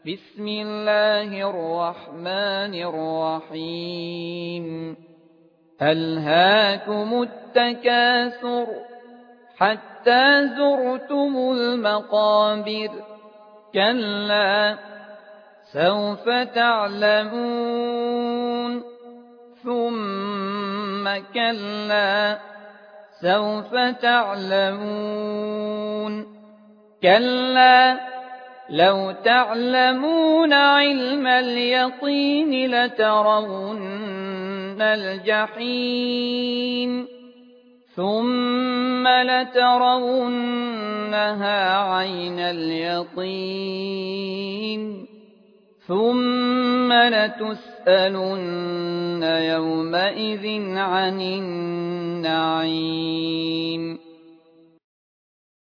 بسم الله الرحمن الرحيم ألهاكم التكاثر حتى زرتم المقابر كلا سوف تعلمون ثم كلا سوف تعلمون كلا لو تعلمون علم اليقين لترون الجحيم ثم لترونها عين اليقين ثم لتسألن يومئذ عن النعيم